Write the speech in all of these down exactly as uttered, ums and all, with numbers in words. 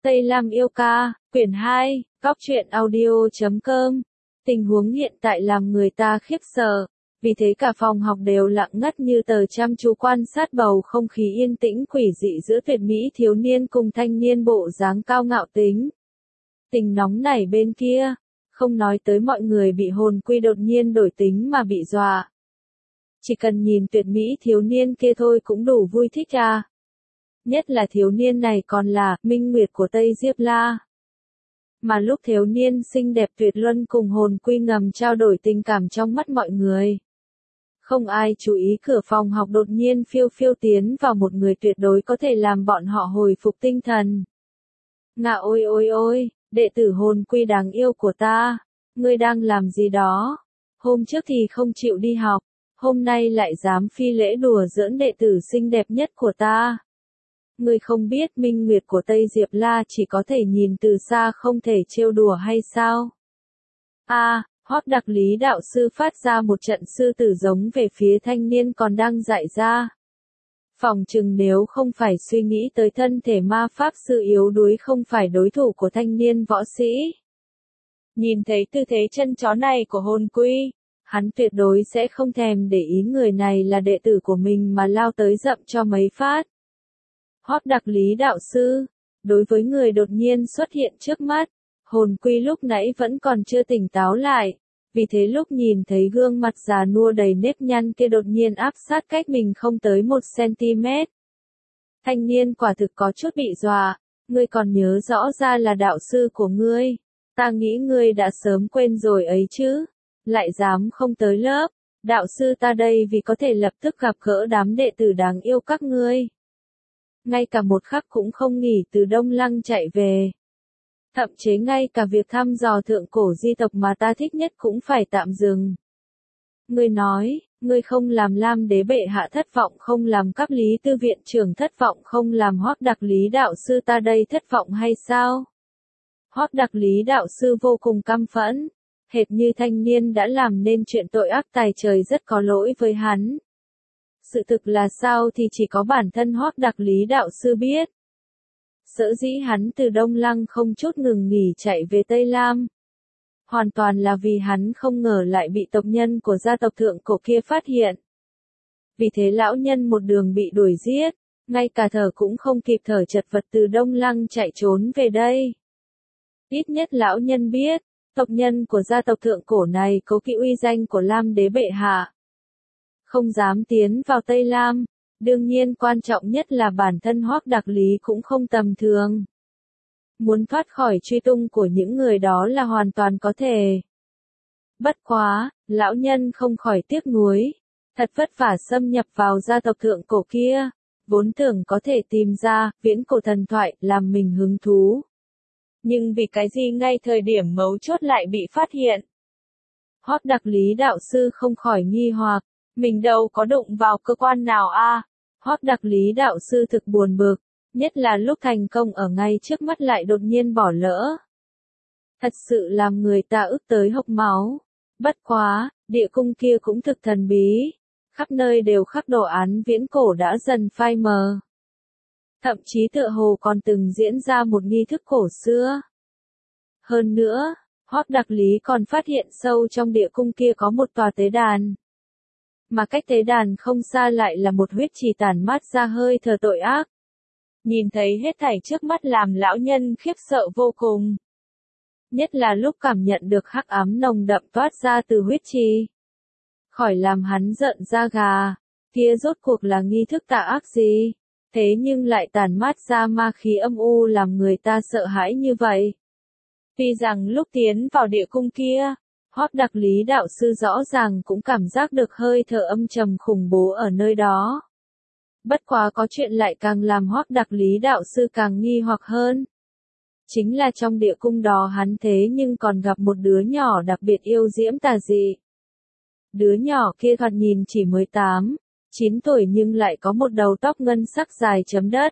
Tây Lam yêu ca, quyển hai, góc truyện audio chấm com. Tình huống hiện tại làm người ta khiếp sợ, vì thế cả phòng học đều lặng ngắt như tờ, chăm chú quan sát bầu không khí yên tĩnh quỷ dị giữa tuyệt mỹ thiếu niên cùng thanh niên bộ dáng cao ngạo tính tình nóng nảy bên kia, không nói tới mọi người bị hồn quy đột nhiên đổi tính mà bị dọa. Chỉ cần nhìn tuyệt mỹ thiếu niên kia thôi cũng đủ vui thích à. Nhất là thiếu niên này còn là minh nguyệt của Tây Diệp La. Mà lúc thiếu niên xinh đẹp tuyệt luân cùng hồn quy ngầm trao đổi tình cảm trong mắt mọi người. Không ai chú ý cửa phòng học đột nhiên phiêu phiêu tiến vào một người tuyệt đối có thể làm bọn họ hồi phục tinh thần. Ngạ ôi ôi ôi, đệ tử hồn quy đáng yêu của ta, ngươi đang làm gì đó? Hôm trước thì không chịu đi học, hôm nay lại dám phi lễ đùa giỡn đệ tử xinh đẹp nhất của ta. Ngươi không biết minh nguyệt của Tây Diệp La chỉ có thể nhìn từ xa không thể trêu đùa hay sao? A, à, Hoắc Đặc Lý đạo sư phát ra một trận sư tử giống về phía thanh niên còn đang dại ra. Phòng chừng nếu không phải suy nghĩ tới thân thể ma pháp sư yếu đuối không phải đối thủ của thanh niên võ sĩ. Nhìn thấy tư thế chân chó này của hồn quy, hắn tuyệt đối sẽ không thèm để ý người này là đệ tử của mình mà lao tới dậm cho mấy phát. Hoắc Đặc Lý đạo sư, đối với người đột nhiên xuất hiện trước mắt, hồn quy lúc nãy vẫn còn chưa tỉnh táo lại, vì thế lúc nhìn thấy gương mặt già nua đầy nếp nhăn kia đột nhiên áp sát cách mình không tới một xăng-ti-mét. Thanh niên quả thực có chút bị dọa, ngươi còn nhớ rõ ra là đạo sư của ngươi, ta nghĩ ngươi đã sớm quên rồi ấy chứ, lại dám không tới lớp, đạo sư ta đây vì có thể lập tức gặp gỡ đám đệ tử đáng yêu các ngươi. Ngay cả một khắc cũng không nghỉ từ Đông Lăng chạy về. Thậm chí ngay cả việc thăm dò thượng cổ di tộc mà ta thích nhất cũng phải tạm dừng. Ngươi nói, ngươi không làm Lam Đế bệ hạ thất vọng, không làm Cấp Lý Tư viện trưởng thất vọng, không làm Hoắc Đặc Lý đạo sư ta đây thất vọng hay sao? Hoắc Đặc Lý đạo sư vô cùng căm phẫn, hệt như thanh niên đã làm nên chuyện tội ác tài trời rất có lỗi với hắn. Sự thực là sao thì chỉ có bản thân Hoắc Đặc Lý đạo sư biết. Sở dĩ hắn từ Đông Lăng không chút ngừng nghỉ chạy về Tây Lam. Hoàn toàn là vì hắn không ngờ lại bị tộc nhân của gia tộc thượng cổ kia phát hiện. Vì thế lão nhân một đường bị đuổi giết, ngay cả thở cũng không kịp thở chật vật từ Đông Lăng chạy trốn về đây. Ít nhất lão nhân biết, tộc nhân của gia tộc thượng cổ này cố kỵ uy danh của Lam Đế bệ hạ. Không dám tiến vào Tây Lam. Đương nhiên quan trọng nhất là bản thân Hoắc Đặc Lý cũng không tầm thường. Muốn thoát khỏi truy tung của những người đó là hoàn toàn có thể. Bất quá, lão nhân không khỏi tiếc nuối. Thật vất vả xâm nhập vào gia tộc thượng cổ kia, vốn tưởng có thể tìm ra viễn cổ thần thoại làm mình hứng thú. Nhưng vì cái gì ngay thời điểm mấu chốt lại bị phát hiện. Hoắc Đặc Lý đạo sư không khỏi nghi hoặc. Mình đâu có đụng vào cơ quan nào a? À? Hoắc Đặc Lý đạo sư thực buồn bực, nhất là lúc thành công ở ngay trước mắt lại đột nhiên bỏ lỡ. Thật sự làm người ta ức tới hộc máu. Bất quá, địa cung kia cũng thực thần bí, khắp nơi đều khắc đồ án viễn cổ đã dần phai mờ. Thậm chí tựa hồ còn từng diễn ra một nghi thức cổ xưa. Hơn nữa, Hoắc Đặc Lý còn phát hiện sâu trong địa cung kia có một tòa tế đàn. Mà cách tế đàn không xa lại là một huyết trì tản mát ra hơi thở tội ác. Nhìn thấy hết thảy trước mắt làm lão nhân khiếp sợ vô cùng. Nhất là lúc cảm nhận được hắc ám nồng đậm toát ra từ huyết trì. Khỏi làm hắn giận da gà, kia rốt cuộc là nghi thức tà ác gì, thế nhưng lại tản mát ra ma khí âm u làm người ta sợ hãi như vậy. Tuy rằng lúc tiến vào địa cung kia, Hoắc Đặc Lý đạo sư rõ ràng cũng cảm giác được hơi thở âm trầm khủng bố ở nơi đó. Bất quá có chuyện lại càng làm Hoắc Đặc Lý đạo sư càng nghi hoặc hơn. Chính là trong địa cung đó hắn thế nhưng còn gặp một đứa nhỏ đặc biệt yêu diễm tà dị. Đứa nhỏ kia thoạt nhìn chỉ mới tám, chín tuổi nhưng lại có một đầu tóc ngân sắc dài chấm đất.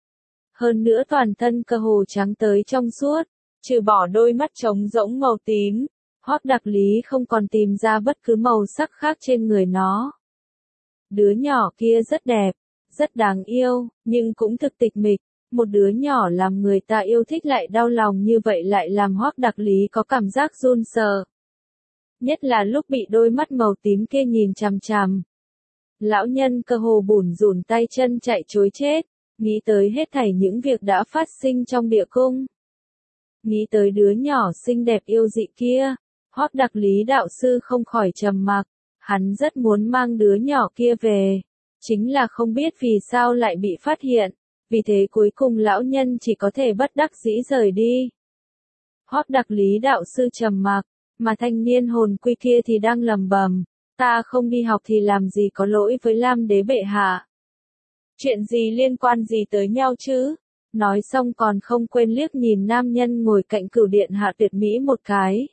Hơn nữa toàn thân cơ hồ trắng tới trong suốt, trừ bỏ đôi mắt trống rỗng màu tím. Hoắc Đặc Lý không còn tìm ra bất cứ màu sắc khác trên người nó. Đứa nhỏ kia rất đẹp, rất đáng yêu, nhưng cũng thực tịch mịch, Một đứa nhỏ làm người ta yêu thích lại đau lòng như vậy lại làm Hoắc Đặc Lý có cảm giác run sợ. Nhất là lúc bị đôi mắt màu tím kia nhìn chằm chằm. Lão nhân cơ hồ bủn rủn tay chân chạy trối chết, nghĩ tới hết thảy những việc đã phát sinh trong địa cung. Nghĩ tới đứa nhỏ xinh đẹp yêu dị kia, Hoắc Đặc Lý đạo sư không khỏi trầm mặc, hắn rất muốn mang đứa nhỏ kia về, chính là không biết vì sao lại bị phát hiện, vì thế cuối cùng lão nhân chỉ có thể bất đắc dĩ rời đi. Hoắc Đặc Lý đạo sư trầm mặc, mà thanh niên hồn quy kia thì đang lầm bầm, ta không đi học thì làm gì có lỗi với Lam Đế bệ hạ. Chuyện gì liên quan gì tới nhau chứ? Nói xong còn không quên liếc nhìn nam nhân ngồi cạnh Cửu Điện Hạ tuyệt mỹ một cái.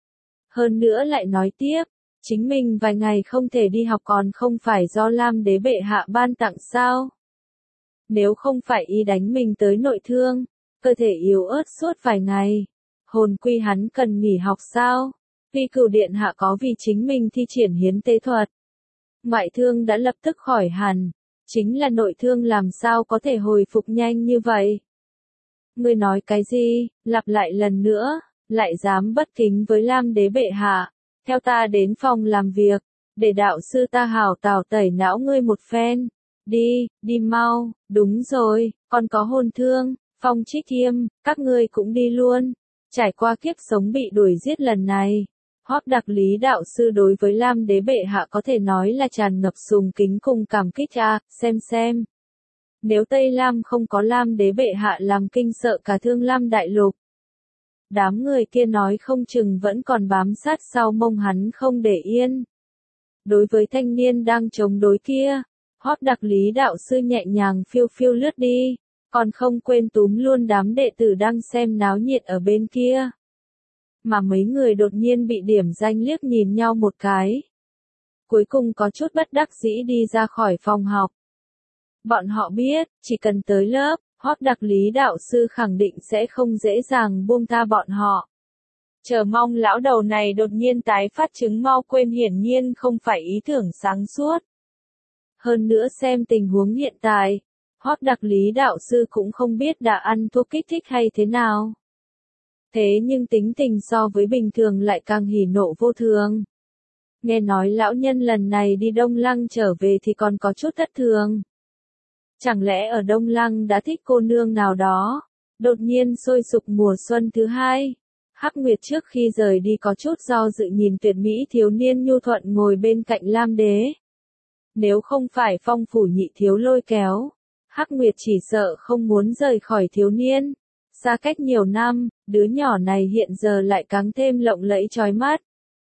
Hơn nữa lại nói tiếp, chính mình vài ngày không thể đi học còn không phải do Lam Đế bệ hạ ban tặng sao? Nếu không phải y đánh mình tới nội thương, cơ thể yếu ớt suốt vài ngày, hồn quy hắn cần nghỉ học sao? Vì Cửu Điện Hạ có vì chính mình thi triển hiến tế thuật. Ngoại thương đã lập tức khỏi hẳn, chính là nội thương làm sao có thể hồi phục nhanh như vậy? Ngươi nói cái gì? Lặp lại lần nữa, lại dám bất kính với Lam Đế bệ hạ, theo ta đến phòng làm việc, để đạo sư ta hảo tảo tẩy não ngươi một phen. Đi, đi mau, đúng rồi, còn có hồn thương, Phong Trích Thiêm, các ngươi cũng đi luôn. Trải qua kiếp sống bị đuổi giết lần này, Hoắc Đặc Lý đạo sư đối với Lam Đế bệ hạ có thể nói là tràn ngập sùng kính cùng cảm kích a, xem xem. Nếu Tây Lam không có Lam Đế bệ hạ làm kinh sợ cả Thương Lam đại lục. Đám người kia nói không chừng vẫn còn bám sát sau mông hắn không để yên. Đối với thanh niên đang chống đối kia, Hoắc Đặc Lý đạo sư nhẹ nhàng phiêu phiêu lướt đi, còn không quên túm luôn đám đệ tử đang xem náo nhiệt ở bên kia. Mà mấy người đột nhiên bị điểm danh liếc nhìn nhau một cái. Cuối cùng có chút bất đắc dĩ đi ra khỏi phòng học. Bọn họ biết, chỉ cần tới lớp, Hoắc Đặc Lý đạo sư khẳng định sẽ không dễ dàng buông tha bọn họ. Chờ mong lão đầu này đột nhiên tái phát chứng mau quên hiển nhiên không phải ý tưởng sáng suốt. Hơn nữa xem tình huống hiện tại, Hoắc Đặc Lý đạo sư cũng không biết đã ăn thuốc kích thích hay thế nào. Thế nhưng tính tình so với bình thường lại càng hỉ nộ vô thường. Nghe nói lão nhân lần này đi Đông Lăng trở về thì còn có chút thất thường. Chẳng lẽ ở Đông Lăng đã thích cô nương nào đó, đột nhiên sôi sục mùa xuân thứ hai. Hắc Nguyệt trước khi rời đi có chút do dự nhìn tuyệt mỹ thiếu niên nhu thuận ngồi bên cạnh Lam Đế. Nếu không phải Phong phủ nhị thiếu lôi kéo, Hắc Nguyệt chỉ sợ không muốn rời khỏi thiếu niên. Xa cách nhiều năm, đứa nhỏ này hiện giờ lại càng thêm lộng lẫy chói mắt.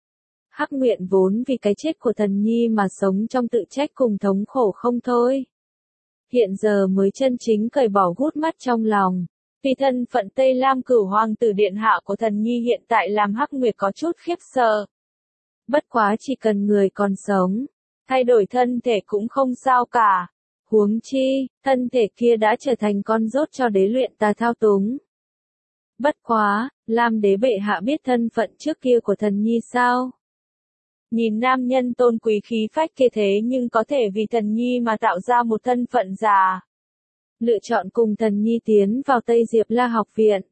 Hắc Nguyệt vốn vì cái chết của thần nhi mà sống trong tự trách cùng thống khổ không thôi. Hiện giờ mới chân chính cởi bỏ gút mắt trong lòng. Vì thân phận Tây Lam Cửu Hoàng tử điện hạ của thần nhi hiện tại làm Hắc Nguyệt có chút khiếp sợ. Bất quá chỉ cần người còn sống, thay đổi thân thể cũng không sao cả. Huống chi, thân thể kia đã trở thành con rốt cho đế luyện ta thao túng. Bất quá, Lam Đế bệ hạ biết thân phận trước kia của thần nhi sao? Nhìn nam nhân tôn quý khí phách kia thế nhưng có thể vì thần nhi mà tạo ra một thân phận giả. Lựa chọn cùng thần nhi tiến vào Tây Diệp La học viện.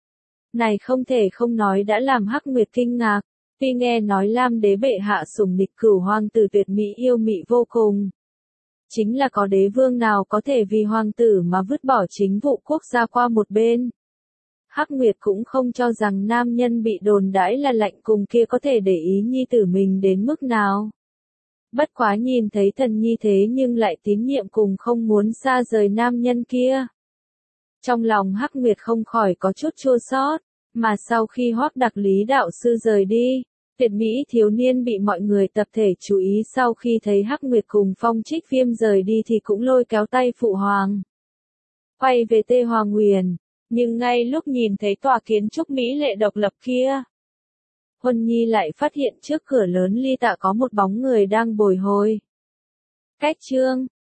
Này không thể không nói đã làm Hắc Nguyệt kinh ngạc, tuy nghe nói Lam Đế bệ hạ sủng địch Cửu hoàng tử tuyệt mỹ yêu mị vô cùng. Chính là có đế vương nào có thể vì hoàng tử mà vứt bỏ chính vụ quốc gia qua một bên. Hắc Nguyệt cũng không cho rằng nam nhân bị đồn đãi là lạnh cùng kia có thể để ý nhi tử mình đến mức nào. Bất quá nhìn thấy thần nhi thế nhưng lại tín nhiệm cùng không muốn xa rời nam nhân kia. Trong lòng Hắc Nguyệt không khỏi có chút chua xót, mà sau khi Hoắc Đặc Lý đạo sư rời đi, tuyệt mỹ thiếu niên bị mọi người tập thể chú ý sau khi thấy Hắc Nguyệt cùng Phong Trích Viêm rời đi thì cũng lôi kéo tay phụ hoàng. Quay về Tê Hoàng Huyền, nhưng ngay lúc nhìn thấy tòa kiến trúc mỹ lệ độc lập kia, Huân Nhi lại phát hiện trước cửa lớn ly tạ có một bóng người đang bồi hồi. Cách chương